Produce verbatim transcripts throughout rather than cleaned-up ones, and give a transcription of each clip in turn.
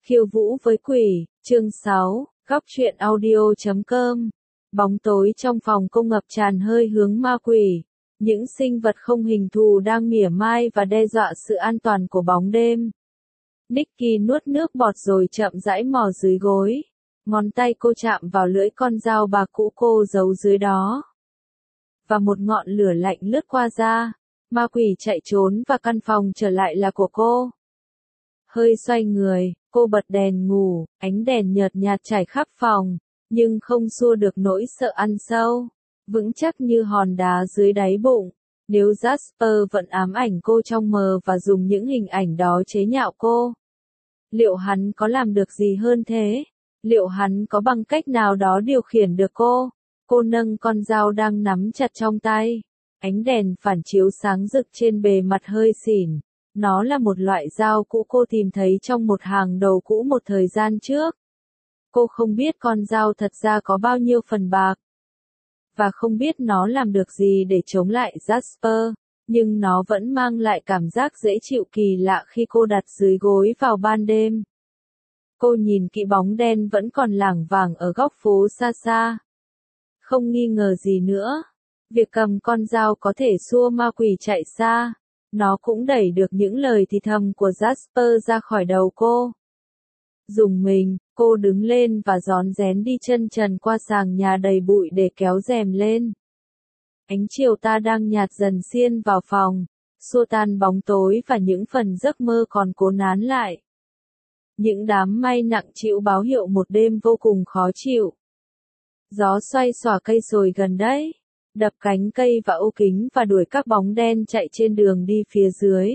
Khiêu vũ với quỷ, chương sáu, góc truyện audio chấm com. Bóng tối trong phòng cô ngập tràn hơi hướng ma quỷ. Những sinh vật không hình thù đang mỉa mai và đe dọa sự an toàn của bóng đêm. Nicky nuốt nước bọt rồi chậm rãi mò dưới gối. Ngón tay cô chạm vào lưỡi con dao bà cũ cô giấu dưới đó. Và một ngọn lửa lạnh lướt qua da. Ma quỷ chạy trốn và căn phòng trở lại là của cô. Hơi xoay người, cô bật đèn ngủ, ánh đèn nhợt nhạt trải khắp phòng, nhưng không xua được nỗi sợ ăn sâu, vững chắc như hòn đá dưới đáy bụng. Nếu Jasper vẫn ám ảnh cô trong mơ và dùng những hình ảnh đó chế nhạo cô, liệu hắn có làm được gì hơn thế? Liệu hắn có bằng cách nào đó điều khiển được cô? Cô nâng con dao đang nắm chặt trong tay. Ánh đèn phản chiếu sáng rực trên bề mặt hơi xỉn. Nó là một loại dao cũ cô tìm thấy trong một hàng đầu cũ một thời gian trước. Cô không biết con dao thật ra có bao nhiêu phần bạc. Và không biết nó làm được gì để chống lại Jasper, nhưng nó vẫn mang lại cảm giác dễ chịu kỳ lạ khi cô đặt dưới gối vào ban đêm. Cô nhìn kỹ bóng đen vẫn còn lảng vảng ở góc phố xa xa. Không nghi ngờ gì nữa, việc cầm con dao có thể xua ma quỷ chạy xa. Nó cũng đẩy được những lời thì thầm của Jasper ra khỏi đầu cô. Dùng mình, cô đứng lên và rón rén đi chân trần qua sàn nhà đầy bụi để kéo rèm lên. Ánh chiều ta đang nhạt dần xiên vào phòng, xua tan bóng tối và những phần giấc mơ còn cố nán lại. Những đám mây nặng trĩu báo hiệu một đêm vô cùng khó chịu. Gió xoay xòa cây sồi gần đấy, đập cánh cây và ô kính và đuổi các bóng đen chạy trên đường đi phía dưới.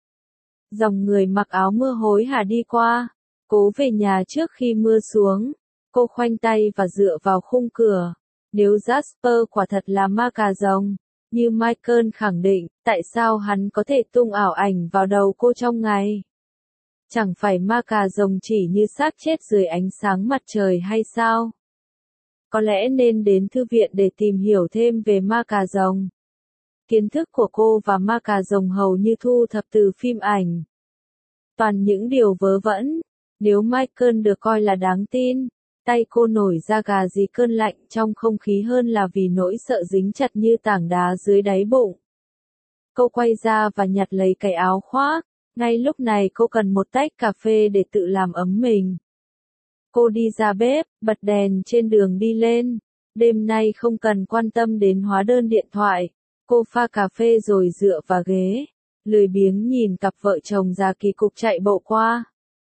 Dòng người mặc áo mưa hối hả đi qua, cố về nhà trước khi mưa xuống. Cô khoanh tay và dựa vào khung cửa. Nếu Jasper quả thật là ma cà rồng, như Michael khẳng định, tại sao hắn có thể tung ảo ảnh vào đầu cô trong ngày? Chẳng phải ma cà rồng chỉ như xác chết dưới ánh sáng mặt trời hay sao? Có lẽ nên đến thư viện để tìm hiểu thêm về ma cà rồng. Kiến thức của cô và ma cà rồng hầu như thu thập từ phim ảnh. Toàn những điều vớ vẩn. Nếu Michael được coi là đáng tin, tay cô nổi da gà gì cơn lạnh trong không khí hơn là vì nỗi sợ dính chặt như tảng đá dưới đáy bụng. Cô quay ra và nhặt lấy cái áo khoác. Ngay lúc này cô cần một tách cà phê để tự làm ấm mình. Cô đi ra bếp, bật đèn trên đường đi lên. Đêm nay không cần quan tâm đến hóa đơn điện thoại. Cô pha cà phê rồi dựa vào ghế, lười biếng nhìn cặp vợ chồng già kỳ cục chạy bộ qua.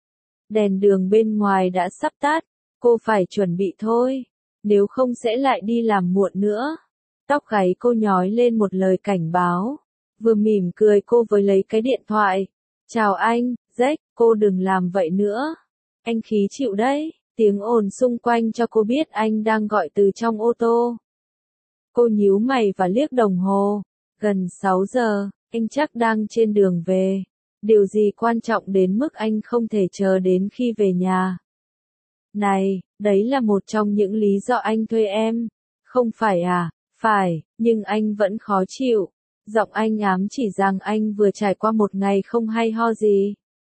Đèn đường bên ngoài đã sắp tắt, cô phải chuẩn bị thôi, nếu không sẽ lại đi làm muộn nữa. Tóc gáy cô nhói lên một lời cảnh báo. Vừa mỉm cười cô với lấy cái điện thoại. Chào anh, Jack, cô đừng làm vậy nữa. Anh khí chịu đấy, tiếng ồn xung quanh cho cô biết anh đang gọi từ trong ô tô. Cô nhíu mày và liếc đồng hồ. Gần sáu giờ, anh chắc đang trên đường về. Điều gì quan trọng đến mức anh không thể chờ đến khi về nhà? Này, đấy là một trong những lý do anh thuê em. Không phải à? Phải, nhưng anh vẫn khó chịu. Giọng anh ám chỉ rằng anh vừa trải qua một ngày không hay ho gì.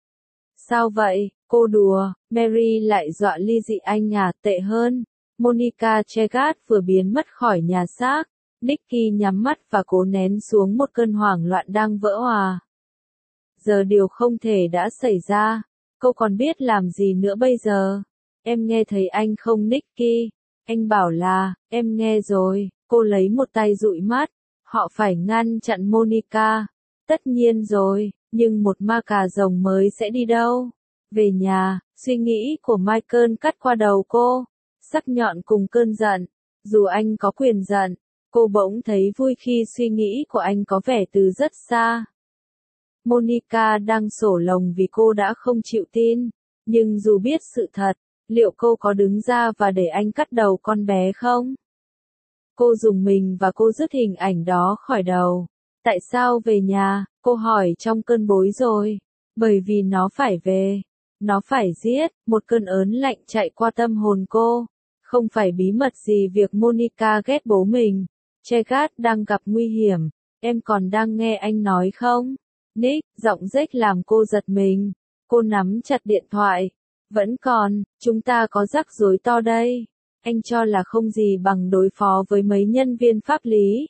Sao vậy? Cô đùa. Mary lại dọa ly dị anh à? Tệ hơn, Monica Chegat vừa biến mất khỏi nhà xác. Nicky nhắm mắt và cố nén xuống một cơn hoảng loạn đang vỡ òa. Giờ điều không thể đã xảy ra. Cô còn biết làm gì nữa bây giờ? Em nghe thấy anh không Nicky? Anh bảo là, em nghe rồi. Cô lấy một tay dụi mắt. Họ phải ngăn chặn Monica. Tất nhiên rồi, nhưng một ma cà rồng mới sẽ đi đâu? Về nhà, suy nghĩ của Michael cắt qua đầu cô. Sắc nhọn cùng cơn giận. Dù anh có quyền giận, cô bỗng thấy vui khi suy nghĩ của anh có vẻ từ rất xa. Monica đang sổ lồng vì cô đã không chịu tin. Nhưng dù biết sự thật, liệu cô có đứng ra và để anh cắt đầu con bé không? Cô dùng mình và cô dứt hình ảnh đó khỏi đầu. Tại sao về nhà? Cô hỏi trong cơn bối rối. Bởi vì nó phải về. Nó phải giết. Một cơn ớn lạnh chạy qua tâm hồn cô. Không phải bí mật gì việc Monica ghét bố mình. Chegat đang gặp nguy hiểm. Em còn đang nghe anh nói không? Nick, giọng rếch làm cô giật mình. Cô nắm chặt điện thoại. Vẫn còn, chúng ta có rắc rối to đây. Anh cho là không gì bằng đối phó với mấy nhân viên pháp lý.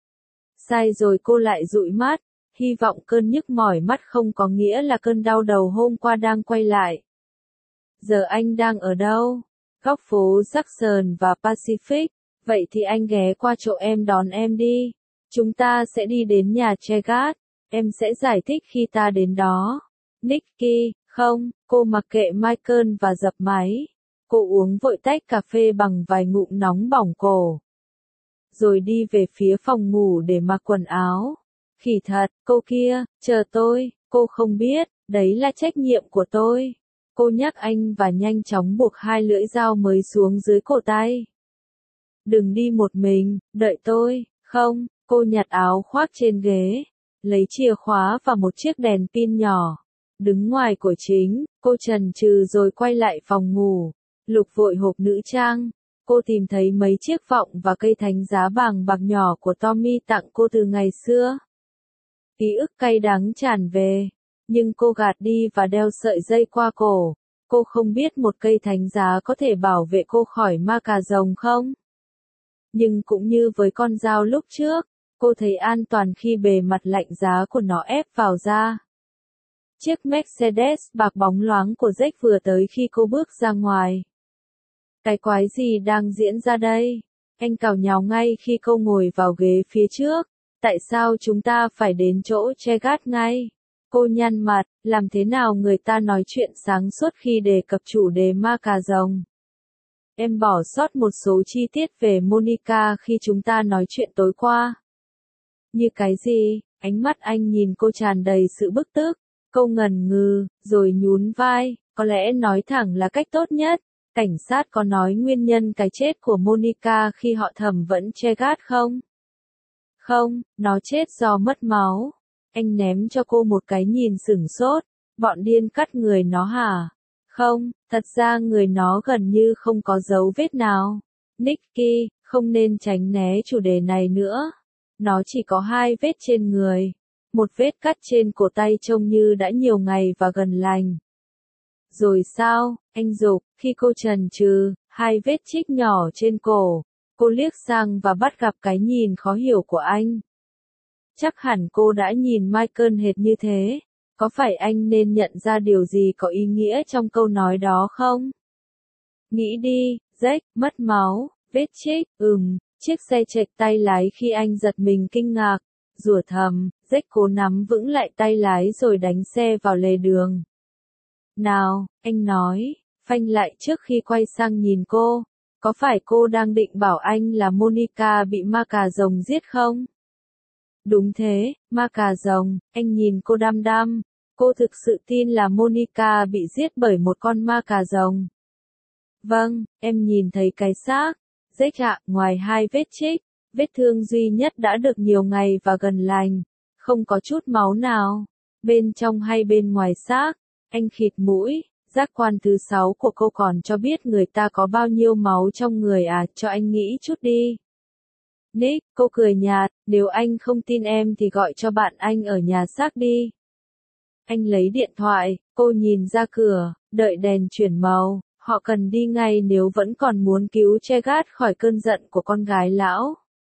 Sai rồi, cô lại dụi mắt, hy vọng cơn nhức mỏi mắt không có nghĩa là cơn đau đầu hôm qua đang quay lại. Giờ anh đang ở đâu? Góc phố Jackson và Pacific. Vậy thì anh ghé qua chỗ em đón em đi. Chúng ta sẽ đi đến nhà Chegat. Em sẽ giải thích khi ta đến đó. Nicky, không, cô mặc kệ Michael và dập máy. Cô uống vội tách cà phê bằng vài ngụm nóng bỏng cổ. Rồi đi về phía phòng ngủ để mặc quần áo. Khỉ thật, cô kia, chờ tôi, cô không biết, đấy là trách nhiệm của tôi. Cô nhắc anh và nhanh chóng buộc hai lưỡi dao mới xuống dưới cổ tay. Đừng đi một mình, đợi tôi, không, cô nhặt áo khoác trên ghế, lấy chìa khóa và một chiếc đèn pin nhỏ. Đứng ngoài cửa chính, cô chần chừ rồi quay lại phòng ngủ, lục vội hộp nữ trang. Cô tìm thấy mấy chiếc vọng và cây thánh giá vàng bạc nhỏ của Tommy tặng cô từ ngày xưa. Ký ức cay đắng tràn về, nhưng cô gạt đi và đeo sợi dây qua cổ. Cô không biết một cây thánh giá có thể bảo vệ cô khỏi ma cà rồng không? Nhưng cũng như với con dao lúc trước, cô thấy an toàn khi bề mặt lạnh giá của nó ép vào da. Chiếc Mercedes bạc bóng loáng của Jack vừa tới khi cô bước ra ngoài. Cái quái gì đang diễn ra đây? Anh cào nhào ngay khi cô ngồi vào ghế phía trước. Tại sao chúng ta phải đến chỗ Chegat ngay? Cô nhăn mặt, làm thế nào người ta nói chuyện sáng suốt khi đề cập chủ đề ma cà rồng? Em bỏ sót một số chi tiết về Monica khi chúng ta nói chuyện tối qua. Như cái gì? Ánh mắt anh nhìn cô tràn đầy sự bức tức. Cô ngần ngừ, rồi nhún vai, có lẽ nói thẳng là cách tốt nhất. Cảnh sát có nói nguyên nhân cái chết của Monica khi họ thẩm vấn Chegat không? Không, nó chết do mất máu. Anh ném cho cô một cái nhìn sửng sốt. Bọn điên cắt người nó hả? Không, thật ra người nó gần như không có dấu vết nào. Nicky, không nên tránh né chủ đề này nữa. Nó chỉ có hai vết trên người. Một vết cắt trên cổ tay trông như đã nhiều ngày và gần lành. Rồi sao, anh dục, khi cô chần chừ, hai vết chích nhỏ trên cổ. Cô liếc sang và bắt gặp cái nhìn khó hiểu của anh. Chắc hẳn cô đã nhìn Michael hệt như thế. Có phải anh nên nhận ra điều gì có ý nghĩa trong câu nói đó không? Nghĩ đi, Jack, mất máu, vết chích, ừm, chiếc xe chệch tay lái khi anh giật mình kinh ngạc. Rủa thầm, Jack cố nắm vững lại tay lái rồi đánh xe vào lề đường. Nào, anh nói, phanh lại trước khi quay sang nhìn cô. Có phải cô đang định bảo anh là Monica bị ma cà rồng giết không? Đúng thế, ma cà rồng, anh nhìn cô đăm đăm. Cô thực sự tin là Monica bị giết bởi một con ma cà rồng. Vâng, em nhìn thấy cái xác. Jack ạ, ngoài hai vết chích, vết thương duy nhất đã được nhiều ngày và gần lành. Không có chút máu nào. Bên trong hay bên ngoài xác. Anh khịt mũi. Giác quan thứ sáu của cô còn cho biết người ta có bao nhiêu máu trong người à, cho anh nghĩ chút đi. Nick, cô cười nhạt, nếu anh không tin em thì gọi cho bạn anh ở nhà xác đi. Anh lấy điện thoại, cô nhìn ra cửa, đợi đèn chuyển màu, họ cần đi ngay nếu vẫn còn muốn cứu Chegat khỏi cơn giận của con gái lão.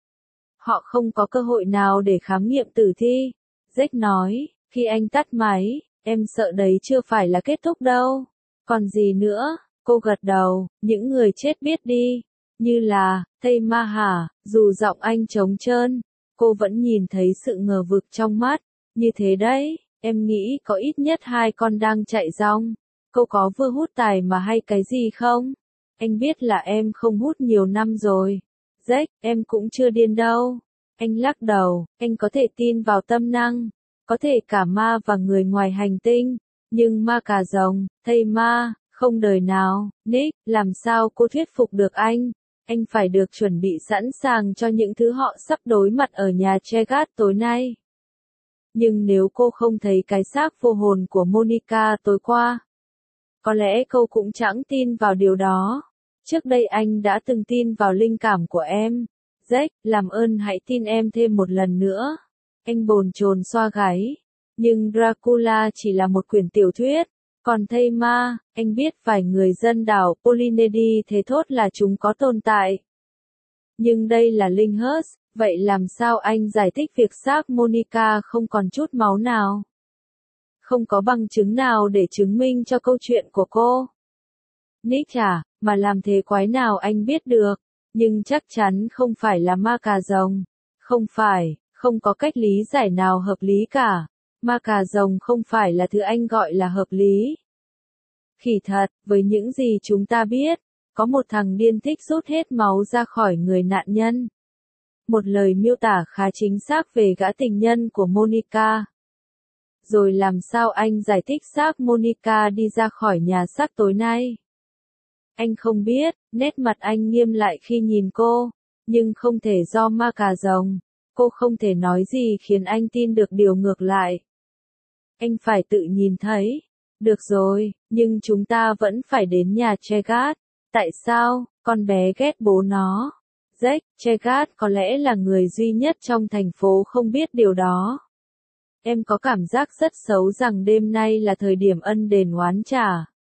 Họ không có cơ hội nào để khám nghiệm tử thi. Jack nói, khi anh tắt máy, em sợ đấy chưa phải là kết thúc đâu. Còn gì nữa? Cô gật đầu, những người chết biết đi. Như là, Tây Ma hả, dù giọng anh trống trơn, cô vẫn nhìn thấy sự ngờ vực trong mắt. Như thế đấy, em nghĩ có ít nhất hai con đang chạy rong. Cô có vừa hút tài mà hay cái gì không? Anh biết là em không hút nhiều năm rồi. Jack, em cũng chưa điên đâu. Anh lắc đầu, anh có thể tin vào tâm năng. Có thể cả ma và người ngoài hành tinh. Nhưng ma cà rồng, Tây Ma, không đời nào. Nick, làm sao cô thuyết phục được anh? Anh phải được chuẩn bị sẵn sàng cho những thứ họ sắp đối mặt ở nhà Chegat tối nay. Nhưng nếu cô không thấy cái xác vô hồn của Monica tối qua, có lẽ cô cũng chẳng tin vào điều đó. Trước đây anh đã từng tin vào linh cảm của em. Jack, làm ơn hãy tin em thêm một lần nữa. Anh bồn chồn xoa gáy. Nhưng Dracula chỉ là một quyển tiểu thuyết. Còn thây ma, anh biết vài người dân đảo Polynesia thế thốt là chúng có tồn tại. Nhưng đây là Lyndhurst, vậy làm sao anh giải thích việc xác Monica không còn chút máu nào? Không có bằng chứng nào để chứng minh cho câu chuyện của cô. Nick à, mà làm thế quái nào anh biết được, nhưng chắc chắn không phải là ma cà rồng. Không phải, không có cách lý giải nào hợp lý cả. Ma cà rồng không phải là thứ anh gọi là hợp lý. Khỉ thật, với những gì chúng ta biết, có một thằng điên thích rút hết máu ra khỏi người nạn nhân. Một lời miêu tả khá chính xác về gã tình nhân của Monica. Rồi làm sao anh giải thích xác Monica đi ra khỏi nhà xác tối nay? Anh không biết, nét mặt anh nghiêm lại khi nhìn cô, nhưng không thể do ma cà rồng. Cô không thể nói gì khiến anh tin được điều ngược lại. Anh phải tự nhìn thấy. Được rồi, nhưng chúng ta vẫn phải đến nhà Chegat. Tại sao? Con bé ghét bố nó. Jack, Chegat có lẽ là người duy nhất trong thành phố không biết điều đó. Em có cảm giác rất xấu rằng đêm nay là thời điểm ân đền oán trả.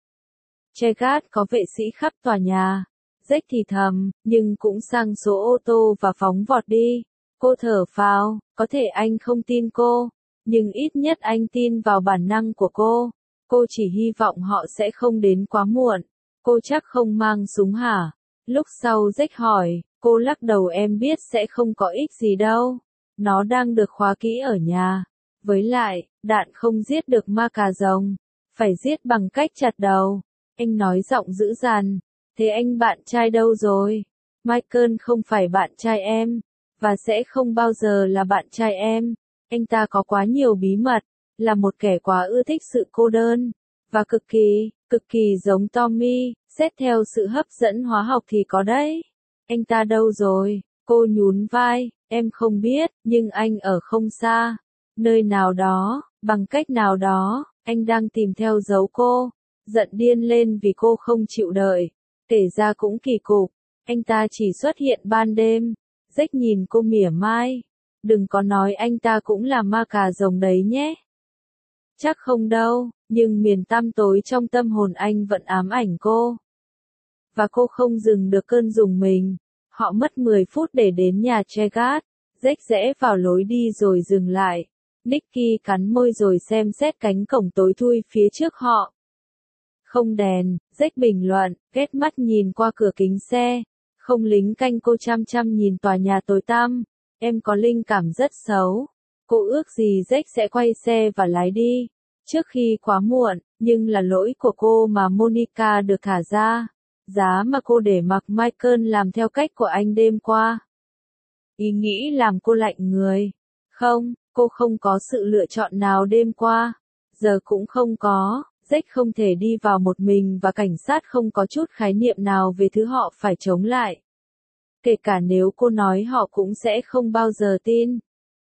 Chegat có vệ sĩ khắp tòa nhà. Jack thì thầm, nhưng cũng sang số ô tô và phóng vọt đi. Cô thở phào, có thể anh không tin cô, nhưng ít nhất anh tin vào bản năng của cô. Cô chỉ hy vọng họ sẽ không đến quá muộn. Cô chắc không mang súng hả? Lúc sau Jack hỏi, cô lắc đầu em biết sẽ không có ích gì đâu. Nó đang được khóa kỹ ở nhà. Với lại, đạn không giết được ma cà rồng. Phải giết bằng cách chặt đầu. Anh nói giọng dữ dằn. Thế anh bạn trai đâu rồi? Michael không phải bạn trai em. Và sẽ không bao giờ là bạn trai em. Anh ta có quá nhiều bí mật. Là một kẻ quá ưa thích sự cô đơn. Và cực kỳ, cực kỳ giống Tommy. Xét theo sự hấp dẫn hóa học thì có đấy. Anh ta đâu rồi? Cô nhún vai. Em không biết, nhưng anh ở không xa. Nơi nào đó, bằng cách nào đó, anh đang tìm theo dấu cô. Giận điên lên vì cô không chịu đợi. Kể ra cũng kỳ cục. Anh ta chỉ xuất hiện ban đêm. Jack nhìn cô mỉa mai. Đừng có nói anh ta cũng là ma cà rồng đấy nhé. Chắc không đâu, nhưng miền tăm tối trong tâm hồn anh vẫn ám ảnh cô. Và cô không dừng được cơn rùng mình. Họ mất mười phút để đến nhà Chegat. Jack rẽ vào lối đi rồi dừng lại. Nicky cắn môi rồi xem xét cánh cổng tối thui phía trước họ. Không đèn, Jack bình luận, ghét mắt nhìn qua cửa kính xe. Không lính canh cô chăm chăm nhìn tòa nhà tối tăm. Em có linh cảm rất xấu. Cô ước gì Jack sẽ quay xe và lái đi. Trước khi quá muộn, nhưng là lỗi của cô mà Monica được thả ra. Giá mà cô để mặc Michael làm theo cách của anh đêm qua. Ý nghĩ làm cô lạnh người. Không, cô không có sự lựa chọn nào đêm qua. Giờ cũng không có. Jack không thể đi vào một mình và cảnh sát không có chút khái niệm nào về thứ họ phải chống lại. Kể cả nếu cô nói họ cũng sẽ không bao giờ tin.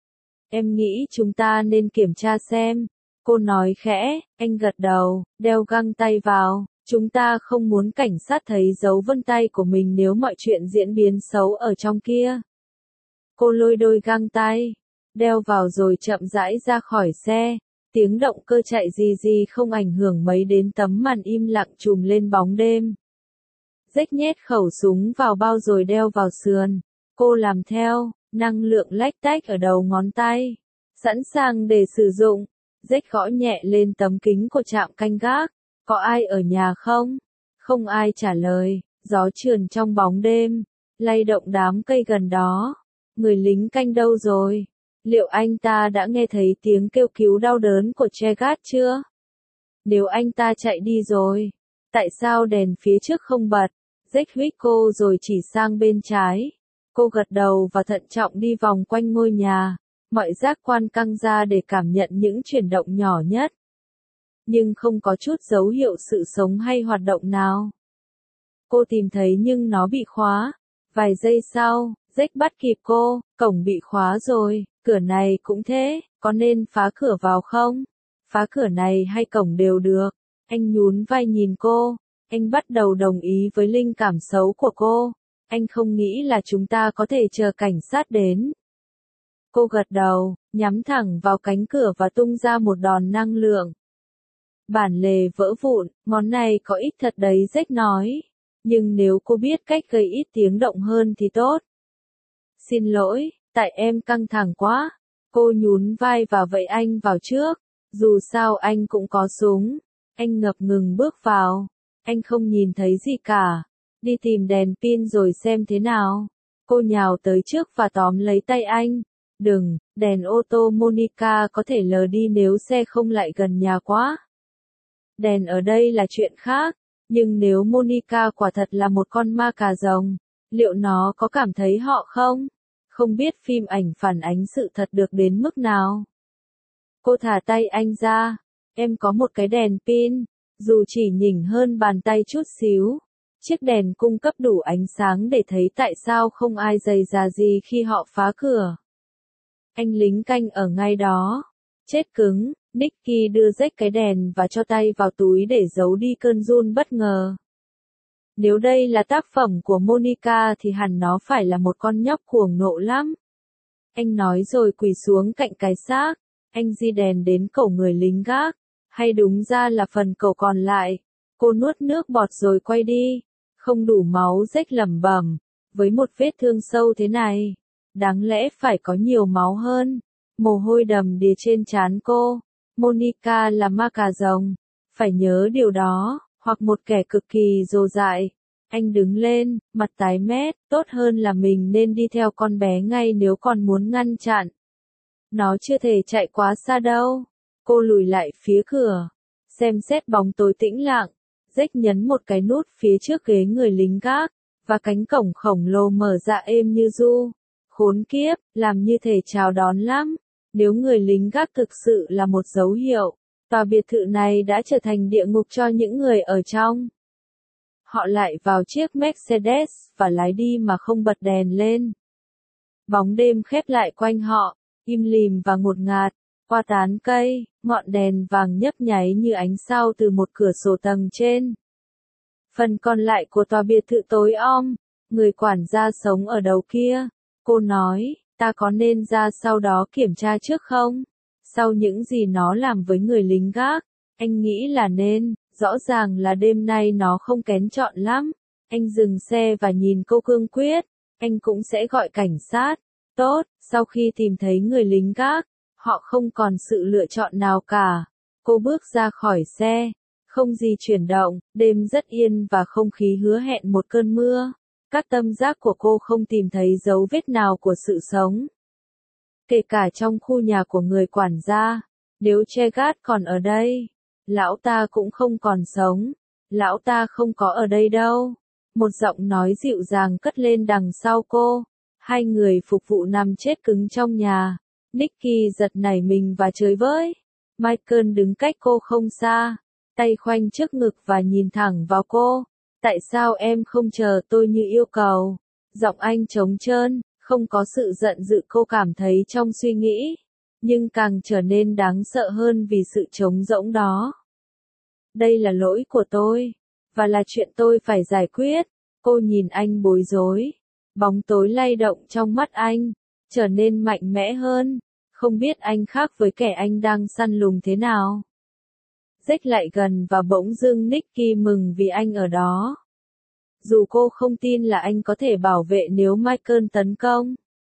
Em nghĩ chúng ta nên kiểm tra xem. Cô nói khẽ, anh gật đầu, đeo găng tay vào. Chúng ta không muốn cảnh sát thấy dấu vân tay của mình nếu mọi chuyện diễn biến xấu ở trong kia. Cô lôi đôi găng tay, đeo vào rồi chậm rãi ra khỏi xe. Tiếng động cơ chạy gì gì không ảnh hưởng mấy đến tấm màn im lặng trùm lên bóng đêm. Jack nhét khẩu súng vào bao rồi đeo vào sườn. Cô làm theo, năng lượng lách tách ở đầu ngón tay. Sẵn sàng để sử dụng. Jack gõ nhẹ lên tấm kính của trạm canh gác. Có ai ở nhà không? Không ai trả lời. Gió trườn trong bóng đêm. Lay động đám cây gần đó. Người lính canh đâu rồi? Liệu anh ta đã nghe thấy tiếng kêu cứu đau đớn của Chegat chưa? Nếu anh ta chạy đi rồi, tại sao đèn phía trước không bật? Jack huých cô rồi chỉ sang bên trái. Cô gật đầu và thận trọng đi vòng quanh ngôi nhà. Mọi giác quan căng ra để cảm nhận những chuyển động nhỏ nhất. Nhưng không có chút dấu hiệu sự sống hay hoạt động nào. Cô tìm thấy nhưng nó bị khóa. Vài giây sau, Jack bắt kịp cô, cổng bị khóa rồi, cửa này cũng thế, có nên phá cửa vào không? Phá cửa này hay cổng đều được. Anh nhún vai nhìn cô, anh bắt đầu đồng ý với linh cảm xấu của cô. Anh không nghĩ là chúng ta có thể chờ cảnh sát đến. Cô gật đầu, nhắm thẳng vào cánh cửa và tung ra một đòn năng lượng. Bản lề vỡ vụn, ngón này có ít thật đấy, Jack nói. Nhưng nếu cô biết cách gây ít tiếng động hơn thì tốt. Xin lỗi, tại em căng thẳng quá. Cô nhún vai và vẫy anh vào trước. Dù sao anh cũng có súng. Anh ngập ngừng bước vào. Anh không nhìn thấy gì cả. Đi tìm đèn pin rồi xem thế nào. Cô nhào tới trước và tóm lấy tay anh. Đừng, đèn ô tô Monica có thể lờ đi nếu xe không lại gần nhà quá. Đèn ở đây là chuyện khác. Nhưng nếu Monica quả thật là một con ma cà rồng, liệu nó có cảm thấy họ không? Không biết phim ảnh phản ánh sự thật được đến mức nào. Cô thả tay anh ra. Em có một cái đèn pin, dù chỉ nhỉnh hơn bàn tay chút xíu. Chiếc đèn cung cấp đủ ánh sáng để thấy tại sao không ai rầy rà gì khi họ phá cửa. Anh lính canh ở ngay đó. Chết cứng, Nicky đưa Jack cái đèn và cho tay vào túi để giấu đi cơn run bất ngờ. Nếu đây là tác phẩm của Monica thì hẳn nó phải là một con nhóc cuồng nộ lắm. Anh nói rồi quỳ xuống cạnh cái xác. Anh di đèn đến cổ người lính gác. Hay đúng ra là phần cổ còn lại. Cô nuốt nước bọt rồi quay đi. Không đủ máu, Jack lẩm bẩm. Với một vết thương sâu thế này, đáng lẽ phải có nhiều máu hơn. Mồ hôi đầm đìa trên trán cô. Monica là ma cà rồng. Phải nhớ điều đó. Hoặc một kẻ cực kỳ dồ dại. Anh đứng lên, mặt tái mét. Tốt hơn là mình nên đi theo con bé ngay nếu còn muốn ngăn chặn. Nó chưa thể chạy quá xa đâu. Cô lùi lại phía cửa. Xem xét bóng tối tĩnh lặng. Jack nhấn một cái nút phía trước ghế người lính gác. Và cánh cổng khổng lồ mở ra êm như ru. Khốn kiếp, làm như thể chào đón lắm. Nếu người lính gác thực sự là một dấu hiệu, tòa biệt thự này đã trở thành địa ngục cho những người ở trong. Họ lại vào chiếc Mercedes và lái đi mà không bật đèn lên. Bóng đêm khép lại quanh họ, im lìm và ngột ngạt. Qua tán cây, ngọn đèn vàng nhấp nháy như ánh sao từ một cửa sổ tầng trên. Phần còn lại của tòa biệt thự tối om, người quản gia sống ở đầu kia. Cô nói, ta có nên ra sau đó kiểm tra trước không? Sau những gì nó làm với người lính gác, anh nghĩ là nên. Rõ ràng là đêm nay nó không kén chọn lắm. Anh dừng xe và nhìn cô cương quyết. Anh cũng sẽ gọi cảnh sát. Tốt, sau khi tìm thấy người lính gác, họ không còn sự lựa chọn nào cả. Cô bước ra khỏi xe. Không gì chuyển động, đêm rất yên và không khí hứa hẹn một cơn mưa. Các tâm giác của cô không tìm thấy dấu vết nào của sự sống. Kể cả trong khu nhà của người quản gia. Nếu Chegat còn ở đây, lão ta cũng không còn sống. Lão ta không có ở đây đâu. Một giọng nói dịu dàng cất lên đằng sau cô. Hai người phục vụ nằm chết cứng trong nhà. Nicky giật nảy mình và chơi với. Michael đứng cách cô không xa. Tay khoanh trước ngực và nhìn thẳng vào cô. Tại sao em không chờ tôi như yêu cầu? Giọng anh trống trơn, không có sự giận dữ cô cảm thấy trong suy nghĩ. Nhưng càng trở nên đáng sợ hơn vì sự trống rỗng đó. Đây là lỗi của tôi. Và là chuyện tôi phải giải quyết. Cô nhìn anh bối rối. Bóng tối lay động trong mắt anh. Trở nên mạnh mẽ hơn. Không biết anh khác với kẻ anh đang săn lùng thế nào. Jack lại gần và bỗng dưng Nicky mừng vì anh ở đó. Dù cô không tin là anh có thể bảo vệ nếu Michael tấn công.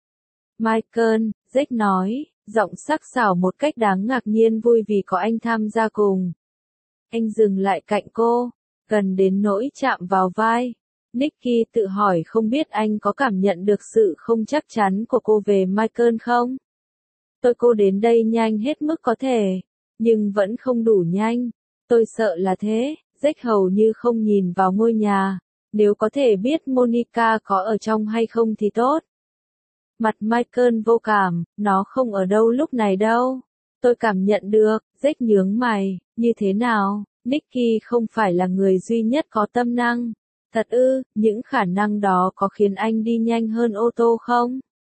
Michael, Jack nói, giọng sắc sảo một cách đáng ngạc nhiên vui vì có anh tham gia cùng. Anh dừng lại cạnh cô, gần đến nỗi chạm vào vai. Nicky tự hỏi không biết anh có cảm nhận được sự không chắc chắn của cô về Michael không? Tôi cô đến đây nhanh hết mức có thể. Nhưng vẫn không đủ nhanh. Tôi sợ là thế. Jack hầu như không nhìn vào ngôi nhà. Nếu có thể biết Monica có ở trong hay không thì tốt. Mặt Michael vô cảm. Nó không ở đâu lúc này đâu. Tôi cảm nhận được. Jack nhướng mày. Như thế nào? Nicky không phải là người duy nhất có tâm năng. Thật ư, những khả năng đó có khiến anh đi nhanh hơn ô tô không?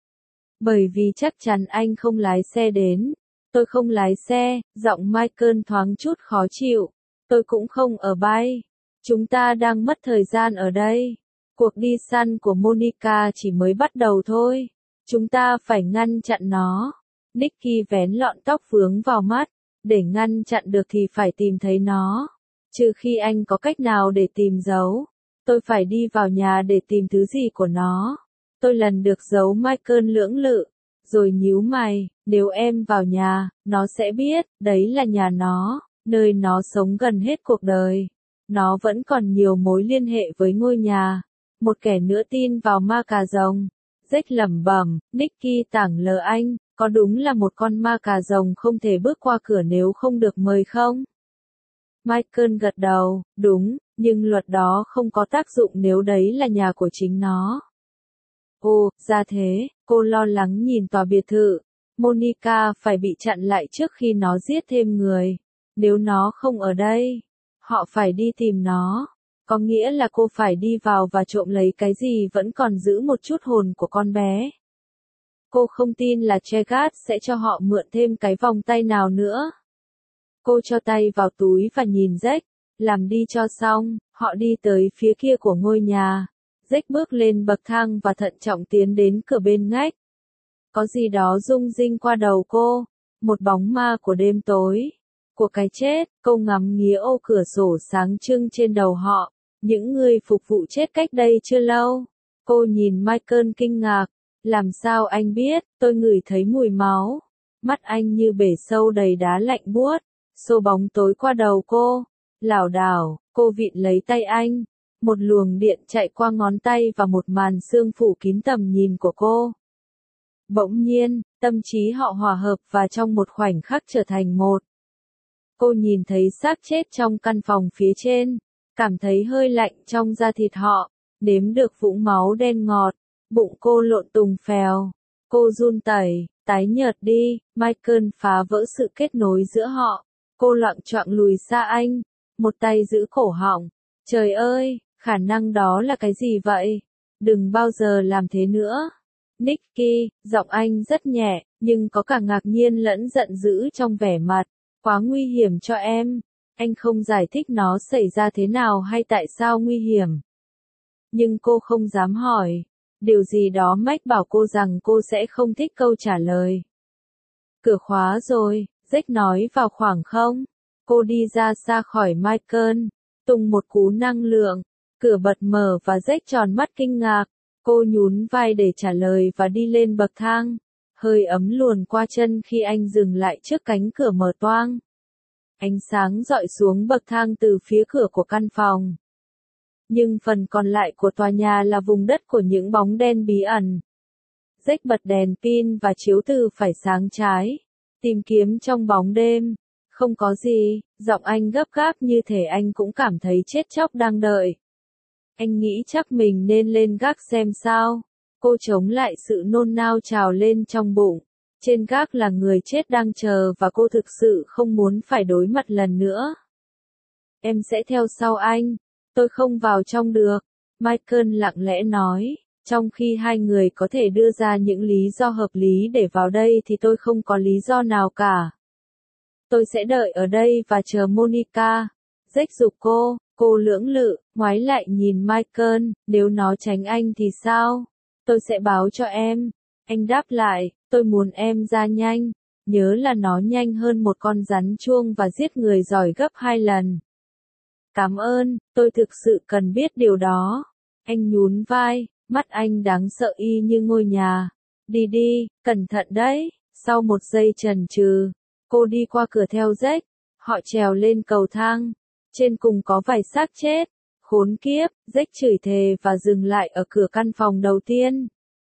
Bởi vì chắc chắn anh không lái xe đến. Tôi không lái xe, giọng Michael thoáng chút khó chịu. Tôi cũng không ở bay. Chúng ta đang mất thời gian ở đây. Cuộc đi săn của Monica chỉ mới bắt đầu thôi. Chúng ta phải ngăn chặn nó. Nicky vén lọn tóc vướng vào mắt. để ngăn chặn được thì phải tìm thấy nó. Trừ khi anh có cách nào để tìm giấu. Tôi phải đi vào nhà để tìm thứ gì của nó. Tôi lần được giấu Michael lưỡng lự, rồi nhíu mày, nếu em vào nhà, nó sẽ biết, đấy là nhà nó, nơi nó sống gần hết cuộc đời. Nó vẫn còn nhiều mối liên hệ với ngôi nhà. Một kẻ nữa tin vào ma cà rồng. Jack lẩm bẩm, Nicky tảng lờ anh, có đúng là một con ma cà rồng không thể bước qua cửa nếu không được mời không? Michael gật đầu, đúng, nhưng luật đó không có tác dụng nếu đấy là nhà của chính nó. Ồ, ra thế, cô lo lắng nhìn tòa biệt thự. Monica phải bị chặn lại trước khi nó giết thêm người. Nếu nó không ở đây, họ phải đi tìm nó. Có nghĩa là cô phải đi vào và trộm lấy cái gì vẫn còn giữ một chút hồn của con bé. Cô không tin là Chegat sẽ cho họ mượn thêm cái vòng tay nào nữa. Cô cho tay vào túi và nhìn Jack, làm đi cho xong, họ đi tới phía kia của ngôi nhà. Jack bước lên bậc thang và thận trọng tiến đến cửa bên ngách. Có gì đó rung rinh qua đầu cô, một bóng ma của đêm tối, của cái chết. Cô ngắm nghía ô cửa sổ sáng trưng trên đầu họ, những người phục vụ chết cách đây chưa lâu. Cô nhìn Michael kinh ngạc, làm sao anh biết, tôi ngửi thấy mùi máu. Mắt anh như bể sâu đầy đá lạnh buốt, xô bóng tối qua đầu cô, lảo đảo, cô vịn lấy tay anh. Một luồng điện chạy qua ngón tay và một màn sương phủ kín tầm nhìn của cô. Bỗng nhiên, tâm trí họ hòa hợp và trong một khoảnh khắc trở thành một. Cô nhìn thấy xác chết trong căn phòng phía trên, cảm thấy hơi lạnh trong da thịt họ, nếm được vũng máu đen ngọt, bụng cô lộn tùng phèo. Cô run rẩy, tái nhợt đi, Michael phá vỡ sự kết nối giữa họ. Cô loạng choạng lùi xa anh, một tay giữ cổ họng. Trời ơi, khả năng đó là cái gì vậy? Đừng bao giờ làm thế nữa. Nicky, giọng anh rất nhẹ, nhưng có cả ngạc nhiên lẫn giận dữ trong vẻ mặt. Quá nguy hiểm cho em. Anh không giải thích nó xảy ra thế nào hay tại sao nguy hiểm. Nhưng cô không dám hỏi. Điều gì đó mách bảo cô rằng cô sẽ không thích câu trả lời. Cửa khóa rồi, Jack nói vào khoảng không. Cô đi ra xa khỏi Michael, tung một cú năng lượng. Cửa bật mở và Jack tròn mắt kinh ngạc. Cô nhún vai để trả lời và đi lên bậc thang. Hơi ấm luồn qua chân khi anh dừng lại trước cánh cửa mở toang. Ánh sáng rọi xuống bậc thang từ phía cửa của căn phòng. Nhưng phần còn lại của tòa nhà là vùng đất của những bóng đen bí ẩn. Jack bật đèn pin và chiếu từ phải sang trái. Tìm kiếm trong bóng đêm. Không có gì, giọng anh gấp gáp như thể anh cũng cảm thấy chết chóc đang đợi. Anh nghĩ chắc mình nên lên gác xem sao. Cô chống lại sự nôn nao trào lên trong bụng. Trên gác là người chết đang chờ và cô thực sự không muốn phải đối mặt lần nữa. Em sẽ theo sau anh. Tôi không vào trong được. Michael lặng lẽ nói. Trong khi hai người có thể đưa ra những lý do hợp lý để vào đây thì tôi không có lý do nào cả. Tôi sẽ đợi ở đây và chờ Monica. Jack giục cô. Cô lưỡng lự, ngoái lại nhìn Michael, nếu nó tránh anh thì sao? Tôi sẽ báo cho em. Anh đáp lại, tôi muốn em ra nhanh. Nhớ là nó nhanh hơn một con rắn chuông và giết người giỏi gấp hai lần. Cảm ơn, tôi thực sự cần biết điều đó. Anh nhún vai, mắt anh đáng sợ y như ngôi nhà. Đi đi, cẩn thận đấy. Sau một giây chần chừ, cô đi qua cửa theo Jack. Họ trèo lên cầu thang. Trên cùng có vài xác chết. Khốn kiếp, Jack chửi thề và dừng lại ở cửa căn phòng đầu tiên.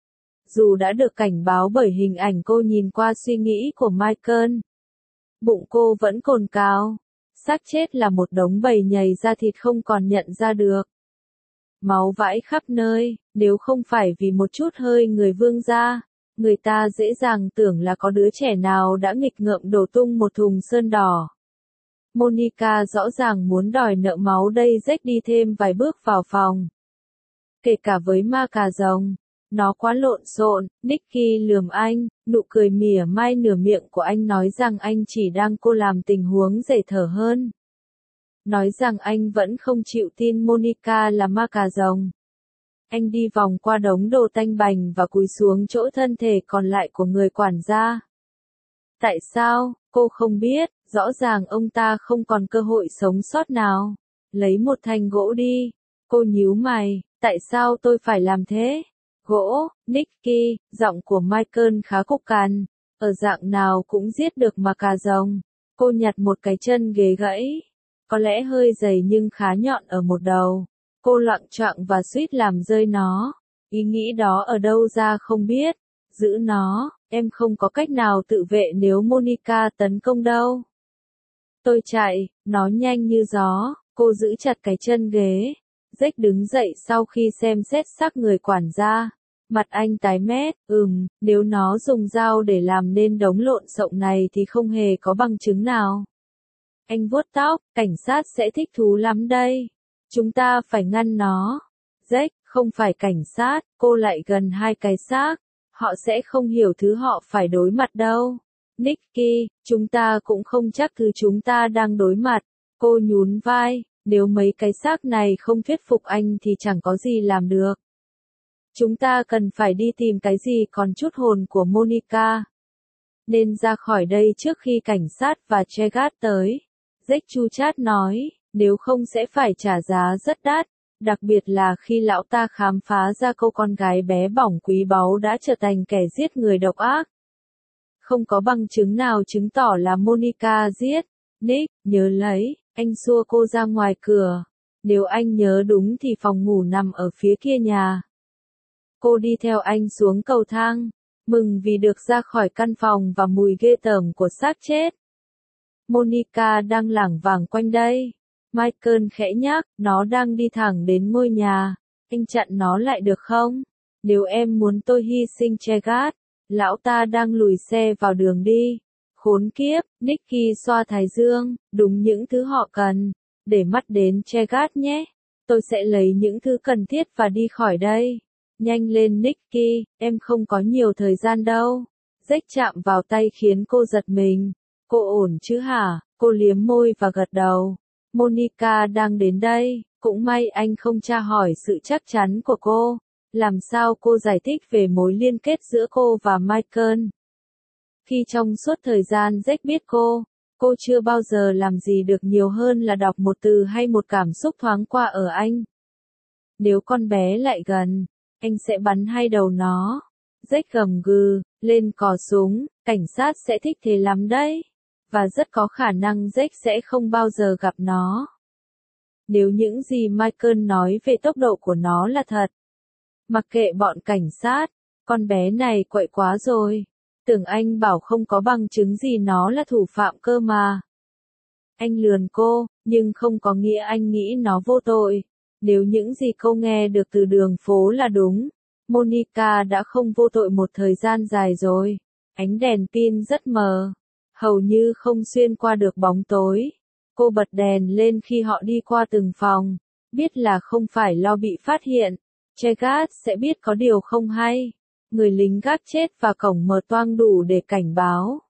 Dù đã được cảnh báo bởi hình ảnh cô nhìn qua suy nghĩ của Michael. Bụng cô vẫn cồn cào. Xác chết là một đống bầy nhầy da thịt không còn nhận ra được. Máu vãi khắp nơi, nếu không phải vì một chút hơi người vương ra, người ta dễ dàng tưởng là có đứa trẻ nào đã nghịch ngợm đổ tung một thùng sơn đỏ. Monica rõ ràng muốn đòi nợ máu đây. Jack đi thêm vài bước vào phòng. Kể cả với ma cà rồng, nó quá lộn xộn. Nicky lườm anh, nụ cười mỉa mai nửa miệng của anh nói rằng anh chỉ đang cố làm tình huống dễ thở hơn. Nói rằng anh vẫn không chịu tin Monica là ma cà rồng. Anh đi vòng qua đống đồ tanh bành và cúi xuống chỗ thân thể còn lại của người quản gia. Tại sao, cô không biết, Rõ ràng ông ta không còn cơ hội sống sót nào. Lấy một thanh gỗ đi. Cô nhíu mày, tại sao tôi phải làm thế? Gỗ, Nicky, giọng của Michael khá cục cằn, ở dạng nào cũng giết được mà cà rồng. Cô nhặt một cái chân ghế gãy, có lẽ hơi dày nhưng khá nhọn ở một đầu. Cô loạng choạng và suýt làm rơi nó. Ý nghĩ đó ở đâu ra không biết. Giữ nó, em không có cách nào tự vệ nếu Monica tấn công đâu. Tôi chạy, nó nhanh như gió, cô giữ chặt cái chân ghế. Jack đứng dậy sau khi xem xét xác người quản gia. Mặt anh tái mét, ừm, nếu nó dùng dao để làm nên đống lộn xộn này thì không hề có bằng chứng nào. Anh vuốt tóc, cảnh sát sẽ thích thú lắm đây. Chúng ta phải ngăn nó. Jack, không phải cảnh sát, cô lại gần hai cái xác. Họ sẽ không hiểu thứ họ phải đối mặt đâu. Nicky, chúng ta cũng không chắc thứ chúng ta đang đối mặt. Cô nhún vai, nếu mấy cái xác này không thuyết phục anh thì chẳng có gì làm được. Chúng ta cần phải đi tìm cái gì còn chút hồn của Monica. Nên ra khỏi đây trước khi cảnh sát và Chegat tới. Jack chu chát nói, nếu không sẽ phải trả giá rất đắt, đặc biệt là khi lão ta khám phá ra cô con gái bé bỏng quý báu đã trở thành kẻ giết người độc ác. Không có bằng chứng nào chứng tỏ là Monica giết. Nick, nhớ lấy, anh xua cô ra ngoài cửa. Nếu anh nhớ đúng thì phòng ngủ nằm ở phía kia nhà. Cô đi theo anh xuống cầu thang, mừng vì được ra khỏi căn phòng và mùi ghê tởm của xác chết. Monica đang lảng vảng quanh đây. Michael khẽ nhắc, nó đang đi thẳng đến ngôi nhà. Anh chặn nó lại được không? Nếu em muốn tôi hy sinh Chegat, lão ta đang lùi xe vào đường đi. Khốn kiếp, Nicky xoa thái dương, đúng những thứ họ cần. Để mắt đến Chegat nhé. Tôi sẽ lấy những thứ cần thiết và đi khỏi đây. Nhanh lên Nicky, em không có nhiều thời gian đâu. Jack chạm vào tay khiến cô giật mình. Cô ổn chứ hả? Cô liếm môi và gật đầu. Monica đang đến đây, cũng may anh không tra hỏi sự chắc chắn của cô. Làm sao cô giải thích về mối liên kết giữa cô và Michael? Khi trong suốt thời gian Jack biết cô, cô chưa bao giờ làm gì được nhiều hơn là đọc một từ hay một cảm xúc thoáng qua ở anh. Nếu con bé lại gần, anh sẽ bắn hai đầu nó. Jack gầm gừ, lên cò súng, cảnh sát sẽ thích thế lắm đấy. Và rất có khả năng Jack sẽ không bao giờ gặp nó. Nếu những gì Michael nói về tốc độ của nó là thật. Mặc kệ bọn cảnh sát, con bé này quậy quá rồi. Tưởng anh bảo không có bằng chứng gì nó là thủ phạm cơ mà. Anh lườn cô, nhưng không có nghĩa anh nghĩ nó vô tội. Nếu những gì cô nghe được từ đường phố là đúng, Monica đã không vô tội một thời gian dài rồi. Ánh đèn pin rất mờ, hầu như không xuyên qua được bóng tối. Cô bật đèn lên khi họ đi qua từng phòng, biết là không phải lo bị phát hiện. Chegat sẽ biết có điều không hay. Người lính gác chết và cổng mở toang đủ để cảnh báo.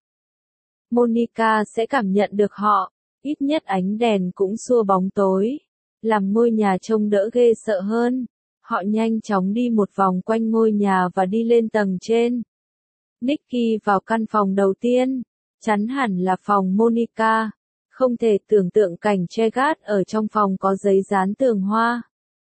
Monica sẽ cảm nhận được họ, ít nhất ánh đèn cũng xua bóng tối, làm ngôi nhà trông đỡ ghê sợ hơn. Họ nhanh chóng đi một vòng quanh ngôi nhà và đi lên tầng trên. Nicky vào căn phòng đầu tiên, chắn hẳn là phòng Monica. Không thể tưởng tượng cảnh Chegat ở trong phòng có giấy dán tường hoa.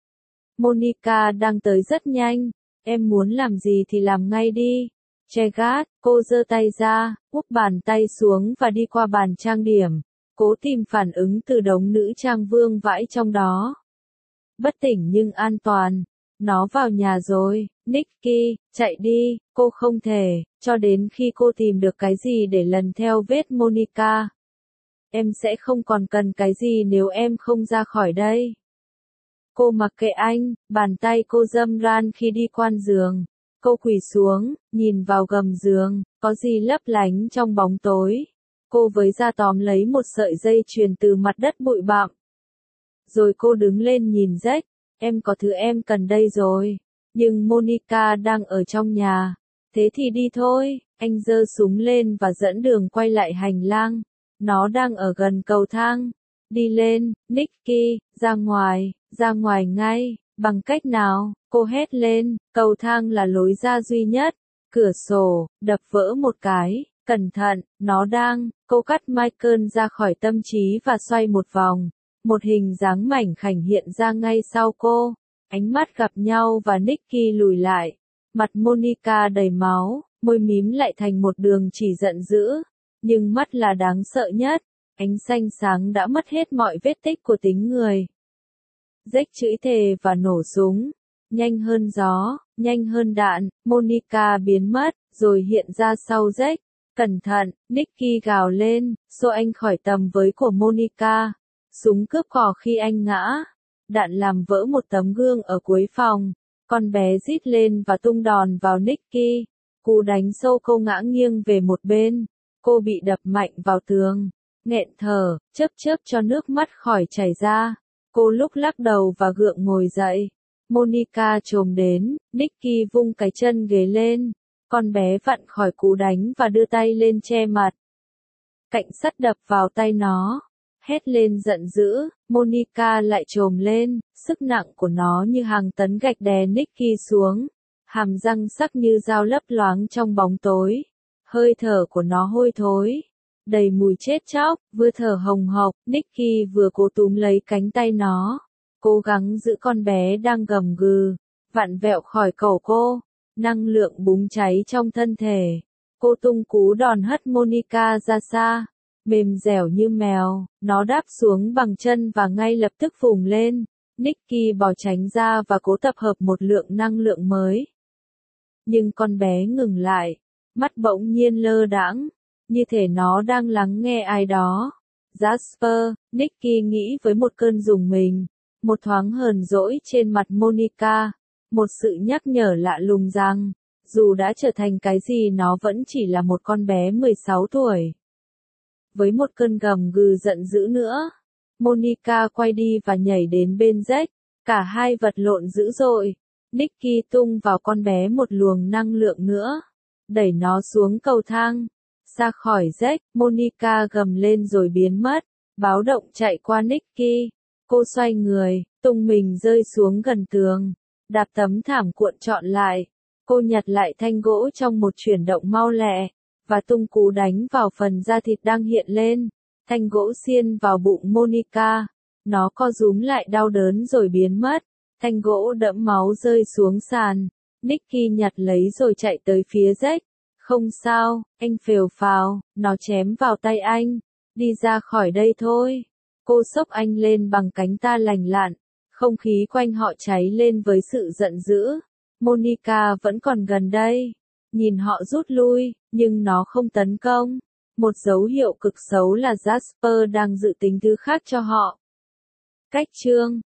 Monica đang tới rất nhanh. Em muốn làm gì thì làm ngay đi. Chegat, cô giơ tay ra, úp bàn tay xuống và đi qua bàn trang điểm, cố tìm phản ứng từ đống nữ trang vương vãi trong đó. Bất tỉnh nhưng an toàn. Nó vào nhà rồi. Nicky, chạy đi, cô không thể, cho đến khi cô tìm được cái gì để lần theo vết Monica. Em sẽ không còn cần cái gì nếu em không ra khỏi đây. Cô mặc kệ anh, bàn tay cô dâm ran khi đi quan giường. Cô quỳ xuống, nhìn vào gầm giường, có gì lấp lánh trong bóng tối. Cô với ra tóm lấy một sợi dây chuyền từ mặt đất bụi bặm. Rồi cô đứng lên nhìn Jack, em có thứ em cần đây rồi. Nhưng Monica đang ở trong nhà. Thế thì đi thôi, anh giơ súng lên và dẫn đường quay lại hành lang. Nó đang ở gần cầu thang. Đi lên, Nicky, ra ngoài, ra ngoài ngay, bằng cách nào, cô hét lên, cầu thang là lối ra duy nhất, cửa sổ, đập vỡ một cái, Cẩn thận, nó đang, cô cắt Michael ra khỏi tâm trí và xoay một vòng. Một hình dáng mảnh khảnh hiện ra ngay sau cô. Ánh mắt gặp nhau và Nicky lùi lại. Mặt Monica đầy máu, môi mím lại thành một đường chỉ giận dữ. Nhưng mắt là đáng sợ nhất. Ánh xanh sáng đã mất hết mọi vết tích của tính người. Rách chửi thề và nổ súng. Nhanh hơn gió, nhanh hơn đạn, Monica biến mất, rồi hiện ra sau Jack. Cẩn thận, Nicky gào lên, xô anh khỏi tầm với của Monica. Súng cướp cò khi anh ngã. Đạn làm vỡ một tấm gương ở cuối phòng. Con bé rít lên và tung đòn vào Nicky. Cú đánh sâu cô ngã nghiêng về một bên. Cô bị đập mạnh vào tường. Nghẹn thở, chớp chớp cho nước mắt khỏi chảy ra. Cô lúc lắc đầu và gượng ngồi dậy. Monica chồm đến, Nicky vung cái chân ghế lên. Con bé vặn khỏi cú đánh và đưa tay lên che mặt. Cạnh sắt đập vào tay nó. Hét lên giận dữ, Monica lại chồm lên, sức nặng của nó như hàng tấn gạch đè Nicky xuống. Hàm răng sắc như dao lấp loáng trong bóng tối. Hơi thở của nó hôi thối. Đầy mùi chết chóc, vừa thở hồng hộc, Nicky vừa cố túm lấy cánh tay nó. Cố gắng giữ con bé đang gầm gừ, vặn vẹo khỏi cổ cô. Năng lượng bùng cháy trong thân thể. Cô tung cú đòn hất Monica ra xa. Mềm dẻo như mèo, nó đáp xuống bằng chân và ngay lập tức phùng lên. Nicky bỏ tránh ra và cố tập hợp một lượng năng lượng mới. Nhưng con bé ngừng lại. Mắt bỗng nhiên lơ đãng. Như thể nó đang lắng nghe ai đó. Jasper, Nicky nghĩ với một cơn rùng mình. Một thoáng hờn dỗi trên mặt Monica. Một sự nhắc nhở lạ lùng rằng, dù đã trở thành cái gì nó vẫn chỉ là một con bé mười sáu tuổi. Với một cơn gầm gừ giận dữ nữa, Monica quay đi và nhảy đến bên Jack. Cả hai vật lộn dữ dội. Nicky tung vào con bé một luồng năng lượng nữa. Đẩy nó xuống cầu thang. Ra khỏi Jack, Monica gầm lên rồi biến mất. Báo động chạy qua Nicky. Cô xoay người, tung mình rơi xuống gần tường. Đạp tấm thảm cuộn trọn lại. Cô nhặt lại thanh gỗ trong một chuyển động mau lẹ. Và tung cú đánh vào phần da thịt đang hiện lên. Thanh gỗ xiên vào bụng Monica. Nó co rúm lại đau đớn rồi biến mất. Thanh gỗ đẫm máu rơi xuống sàn. Nicky nhặt lấy rồi chạy tới phía Jack. Không sao, anh phều phào, nó chém vào tay anh. Đi ra khỏi đây thôi. Cô xốc anh lên bằng cánh ta lành lặn. Không khí quanh họ cháy lên với sự giận dữ. Monica vẫn còn gần đây. Nhìn họ rút lui, nhưng nó không tấn công. Một dấu hiệu cực xấu là Jasper đang dự tính thứ khác cho họ. Cách chương